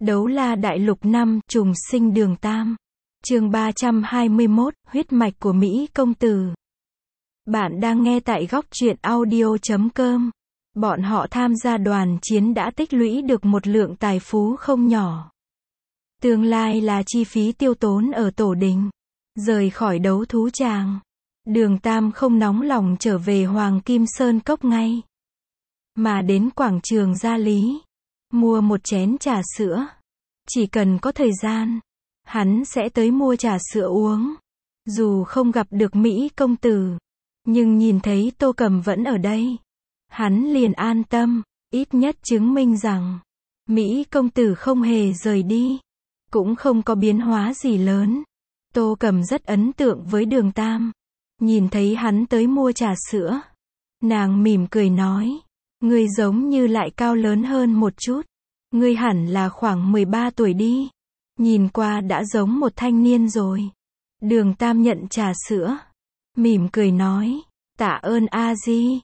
Đấu La Đại Lục 5, trùng sinh Đường Tam. Chương 321, huyết mạch của Mỹ công tử. Bạn đang nghe tại góc truyện audio.com. Bọn họ tham gia đoàn chiến đã tích lũy được một lượng tài phú không nhỏ. Tương lai là chi phí tiêu tốn ở tổ đình. Rời khỏi đấu thú tràng, Đường Tam không nóng lòng trở về Hoàng Kim Sơn Cốc ngay, mà đến quảng trường Gia Lý, mua một chén trà sữa. Chỉ cần có thời gian, hắn sẽ tới mua trà sữa uống. Dù không gặp được Mỹ công tử, nhưng nhìn thấy Tô Cầm vẫn ở đây, hắn liền an tâm, ít nhất chứng minh rằng Mỹ công tử không hề rời đi, cũng không có biến hóa gì lớn. Tô Cầm rất ấn tượng với Đường Tam. Nhìn thấy hắn tới mua trà sữa, nàng mỉm cười nói, ngươi giống như lại cao lớn hơn một chút. Ngươi hẳn là khoảng 13 tuổi đi. Nhìn qua đã giống một thanh niên rồi. Đường Tam nhận trà sữa, mỉm cười nói, tạ ơn a di.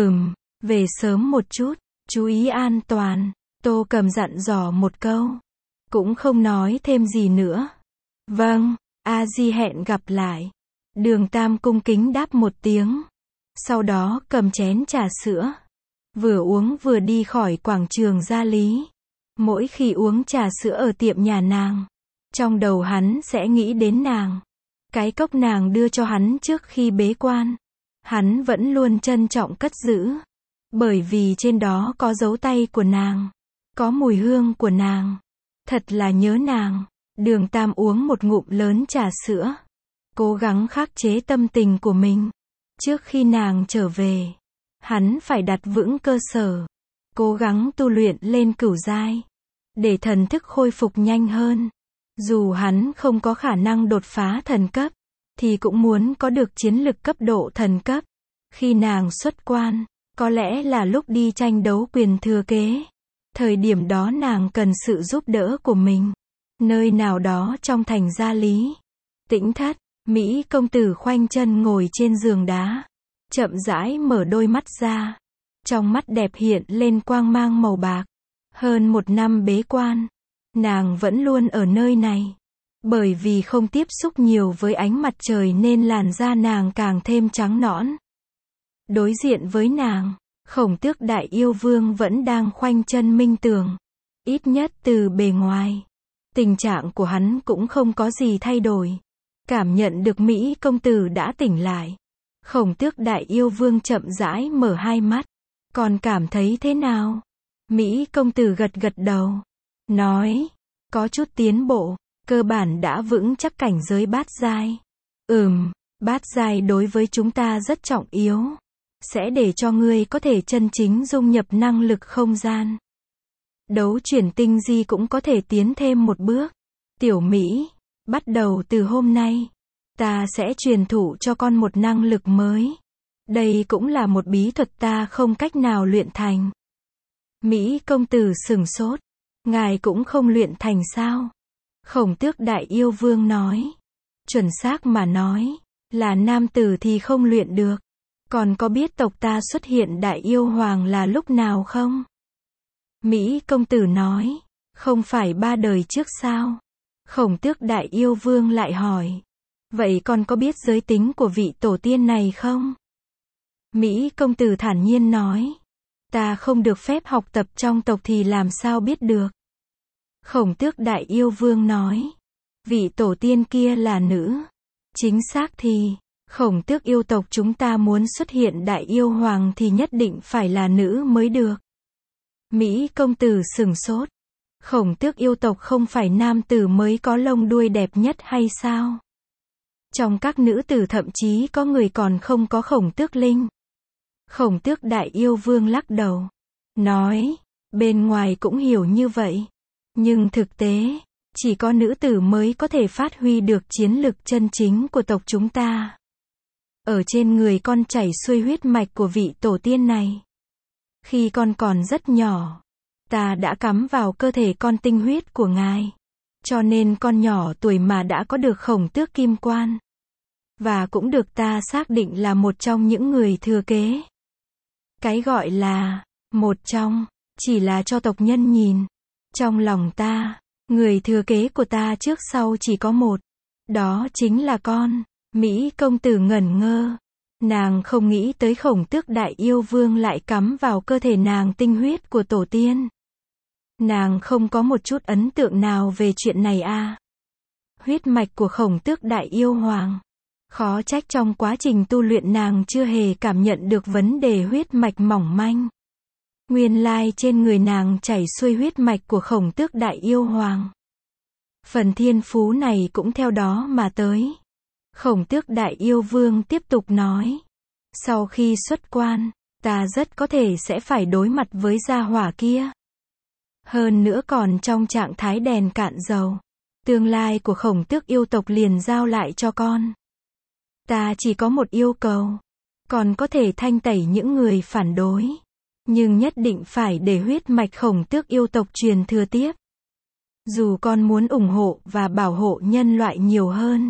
Về sớm một chút, chú ý an toàn. Tô Cầm dặn dò một câu, cũng không nói thêm gì nữa. Vâng, a di hẹn gặp lại. Đường Tam cung kính đáp một tiếng, sau đó cầm chén trà sữa, vừa uống vừa đi khỏi quảng trường Gia Lý. Mỗi khi uống trà sữa ở tiệm nhà nàng, trong đầu hắn sẽ nghĩ đến nàng. Cái cốc nàng đưa cho hắn trước khi bế quan, hắn vẫn luôn trân trọng cất giữ, bởi vì trên đó có dấu tay của nàng, có mùi hương của nàng. Thật là nhớ nàng. Đường Tam uống một ngụm lớn trà sữa, cố gắng khắc chế tâm tình của mình. Trước khi nàng trở về, hắn phải đặt vững cơ sở, cố gắng tu luyện lên cửu giai, để thần thức khôi phục nhanh hơn. Dù hắn không có khả năng đột phá thần cấp, thì cũng muốn có được chiến lực cấp độ thần cấp. Khi nàng xuất quan, có lẽ là lúc đi tranh đấu quyền thừa kế. Thời điểm đó nàng cần sự giúp đỡ của mình. Nơi nào đó trong thành Gia Lý, tĩnh thất, Mỹ công tử khoanh chân ngồi trên giường đá, chậm rãi mở đôi mắt ra. Trong mắt đẹp hiện lên quang mang màu bạc. Hơn một năm bế quan, nàng vẫn luôn ở nơi này. Bởi vì không tiếp xúc nhiều với ánh mặt trời nên làn da nàng càng thêm trắng nõn. Đối diện với nàng, Khổng Tước Đại Yêu Vương vẫn đang khoanh chân minh tưởng. Ít nhất từ bề ngoài, tình trạng của hắn cũng không có gì thay đổi. Cảm nhận được Mỹ công tử đã tỉnh lại, Khổng Tước Đại Yêu Vương chậm rãi mở hai mắt. Còn cảm thấy thế nào? Mỹ công tử gật gật đầu, nói, có chút tiến bộ, cơ bản đã vững chắc cảnh giới bát giai. Bát giai đối với chúng ta rất trọng yếu, sẽ để cho ngươi có thể chân chính dung nhập năng lực không gian. Đấu chuyển tinh di cũng có thể tiến thêm một bước. Tiểu Mỹ, bắt đầu từ hôm nay, ta sẽ truyền thụ cho con một năng lực mới. Đây cũng là một bí thuật ta không cách nào luyện thành. Mỹ công tử sửng sốt, ngài cũng không luyện thành sao? Khổng Tước Đại Yêu Vương nói, chuẩn xác mà nói, là nam tử thì không luyện được. Còn có biết tộc ta xuất hiện Đại Yêu Hoàng là lúc nào không? Mỹ công tử nói, không phải 3 đời trước sao? Khổng Tước Đại Yêu Vương lại hỏi, vậy còn có biết giới tính của vị tổ tiên này không? Mỹ công tử thản nhiên nói, ta không được phép học tập trong tộc thì làm sao biết được? Khổng Tước Đại Yêu Vương nói, vị tổ tiên kia là nữ. Chính xác thì, Khổng Tước yêu tộc chúng ta muốn xuất hiện Đại Yêu Hoàng thì nhất định phải là nữ mới được. Mỹ công tử sửng sốt, Khổng Tước yêu tộc không phải nam tử mới có lông đuôi đẹp nhất hay sao? Trong các nữ tử thậm chí có người còn không có Khổng Tước linh. Khổng Tước Đại Yêu Vương lắc đầu, nói, bên ngoài cũng hiểu như vậy, nhưng thực tế, chỉ có nữ tử mới có thể phát huy được chiến lực chân chính của tộc chúng ta. Ở trên người con chảy xuôi huyết mạch của vị tổ tiên này. Khi con còn rất nhỏ, ta đã cắm vào cơ thể con tinh huyết của ngài. Cho nên con nhỏ tuổi mà đã có được Khổng Tước kim quan. Và cũng được ta xác định là một trong những người thừa kế. Cái gọi là một trong, chỉ là cho tộc nhân nhìn. Trong lòng ta, Người thừa kế của ta trước sau chỉ có một. Đó chính là con. Mỹ công tử ngẩn ngơ. Nàng không nghĩ tới Khổng Tước Đại Yêu Vương lại cắm vào cơ thể nàng tinh huyết của tổ tiên. Nàng không có một chút ấn tượng nào về chuyện này a. Huyết mạch của Khổng Tước Đại Yêu Hoàng. Khó trách trong quá trình tu luyện nàng chưa hề cảm nhận được vấn đề huyết mạch mỏng manh. Nguyên lai trên người nàng chảy xuôi huyết mạch của Khổng Tước Đại Yêu Hoàng. Phần thiên phú này cũng theo đó mà tới. Khổng Tước Đại Yêu Vương tiếp tục nói. Sau khi xuất quan, ta rất có thể sẽ phải đối mặt với gia hỏa kia. Hơn nữa còn trong trạng thái đèn cạn dầu. Tương lai của Khổng Tước yêu tộc liền giao lại cho con. Ta chỉ có một yêu cầu. Còn có thể thanh tẩy những người phản đối. Nhưng nhất định phải để huyết mạch Khổng Tước yêu tộc truyền thừa tiếp. Dù con muốn ủng hộ và bảo hộ nhân loại nhiều hơn,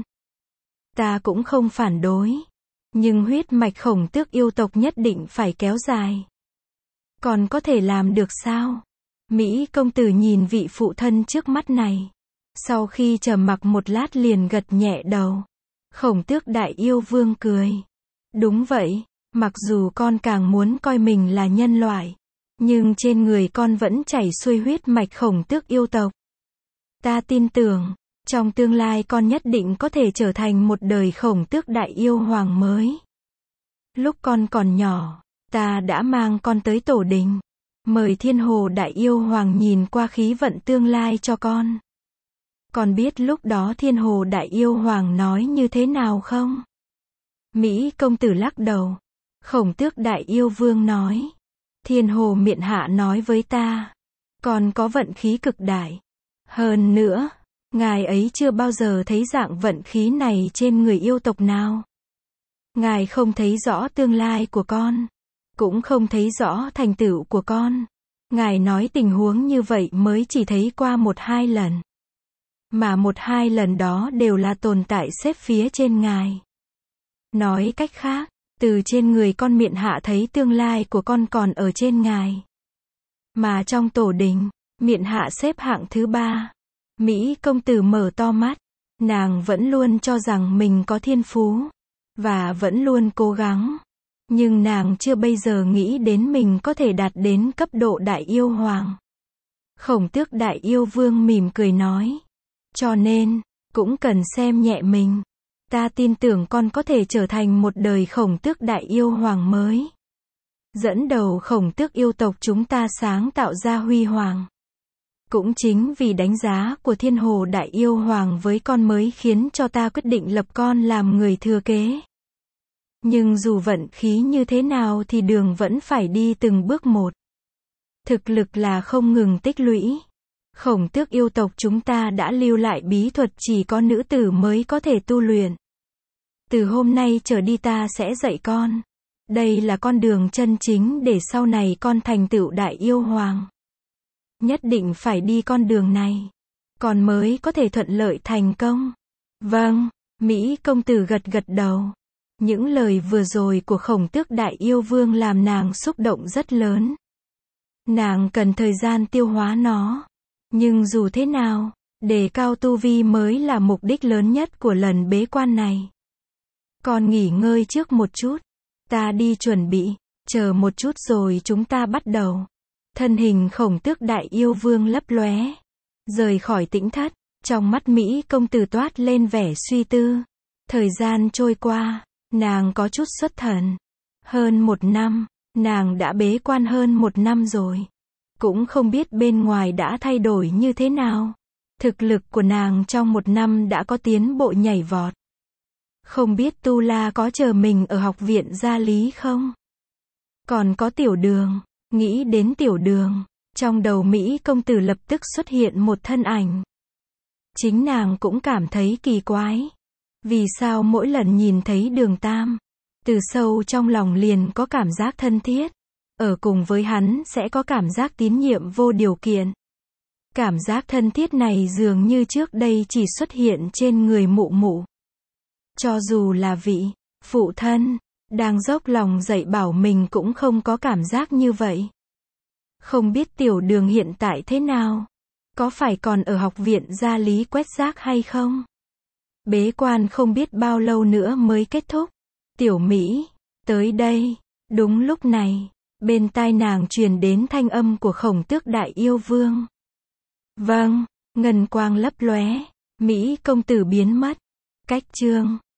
ta cũng không phản đối. Nhưng huyết mạch Khổng Tước yêu tộc nhất định phải kéo dài. Còn có thể làm được sao? Mỹ công tử nhìn vị phụ thân trước mắt này. Sau khi trầm mặc một lát liền gật nhẹ đầu. Khổng Tước Đại Yêu Vương cười. Đúng vậy, mặc dù con càng muốn coi mình là nhân loại, nhưng trên người con vẫn chảy xuôi huyết mạch Khổng Tước yêu tộc. Ta tin tưởng, trong tương lai con nhất định có thể trở thành một đời Khổng Tước Đại Yêu Hoàng mới. Lúc con còn nhỏ, ta đã mang con tới tổ đình, mời Thiên Hồ Đại Yêu Hoàng nhìn qua khí vận tương lai cho con. Con biết lúc đó Thiên Hồ Đại Yêu Hoàng nói như thế nào không? Mỹ công tử lắc đầu. Khổng Tước Đại Yêu Vương nói. Thiên Hồ miện hạ nói với ta. Con có vận khí cực đại. Hơn nữa, ngài ấy chưa bao giờ thấy dạng vận khí này trên người yêu tộc nào. Ngài không thấy rõ tương lai của con. Cũng không thấy rõ thành tựu của con. Ngài nói tình huống như vậy mới chỉ thấy qua 1-2 lần. Mà 1-2 lần đó đều là tồn tại xếp phía trên ngài. Nói cách khác, từ trên người con miện hạ thấy tương lai của con còn ở trên ngài. Mà trong tổ đình, miện hạ xếp hạng thứ 3. Mỹ công tử mở to mắt. Nàng vẫn luôn cho rằng mình có thiên phú. Và vẫn luôn cố gắng. Nhưng nàng chưa bây giờ nghĩ đến mình có thể đạt đến cấp độ Đại Yêu Hoàng. Khổng Tước Đại Yêu Vương mỉm cười nói. Cho nên, cũng cần xem nhẹ mình. Ta tin tưởng con có thể trở thành một đời Khổng Tước Đại Yêu Hoàng mới. Dẫn đầu Khổng Tước yêu tộc chúng ta sáng tạo ra huy hoàng. Cũng chính vì đánh giá của Thiên Hồ Đại Yêu Hoàng với con mới khiến cho ta quyết định lập con làm người thừa kế. Nhưng dù vận khí như thế nào thì đường vẫn phải đi từng bước một. Thực lực là không ngừng tích lũy. Khổng Tước yêu tộc chúng ta đã lưu lại bí thuật chỉ có nữ tử mới có thể tu luyện. Từ hôm nay trở đi ta sẽ dạy con. Đây là con đường chân chính để sau này con thành tựu Đại Yêu Hoàng. Nhất định phải đi con đường này. Con mới có thể thuận lợi thành công. Vâng, Mỹ công tử gật gật đầu. Những lời vừa rồi của Khổng Tước Đại Yêu Vương làm nàng xúc động rất lớn. Nàng cần thời gian tiêu hóa nó. Nhưng dù thế nào, đề cao tu vi mới là mục đích lớn nhất của lần bế quan này. Con nghỉ ngơi trước một chút. Ta đi chuẩn bị. Chờ một chút rồi chúng ta bắt đầu. Thân hình Khổng Tước Đại Yêu Vương lấp lóe. Rời khỏi tĩnh thất. Trong mắt Mỹ công tử toát lên vẻ suy tư. Thời gian trôi qua. Nàng có chút xuất thần. Hơn 1 năm. Nàng đã bế quan hơn 1 năm rồi. Cũng không biết bên ngoài đã thay đổi như thế nào. Thực lực của nàng trong 1 năm đã có tiến bộ nhảy vọt. Không biết Tu La có chờ mình ở học viện gia lý không? Còn có Tiểu Đường. Nghĩ đến Tiểu Đường. Trong đầu Mỹ công tử lập tức xuất hiện một thân ảnh. Chính nàng cũng cảm thấy kỳ quái. Vì sao mỗi lần nhìn thấy Đường Tam, từ sâu trong lòng liền có cảm giác thân thiết. Ở cùng với hắn sẽ có cảm giác tín nhiệm vô điều kiện. Cảm giác thân thiết này dường như trước đây chỉ xuất hiện trên người mụ mụ. Cho dù là vị phụ thân đang dốc lòng dạy bảo mình cũng không có cảm giác như vậy. Không biết Tiểu Đường hiện tại thế nào? Có phải còn ở học viện gia lý quét rác hay không? Bế quan không biết bao lâu nữa mới kết thúc. Tiểu Mỹ, tới đây. Đúng lúc này, bên tai nàng truyền đến thanh âm của Khổng Tước Đại Yêu Vương. Vâng, ngân quang lấp lóe, Mỹ công tử biến mất. Cách chương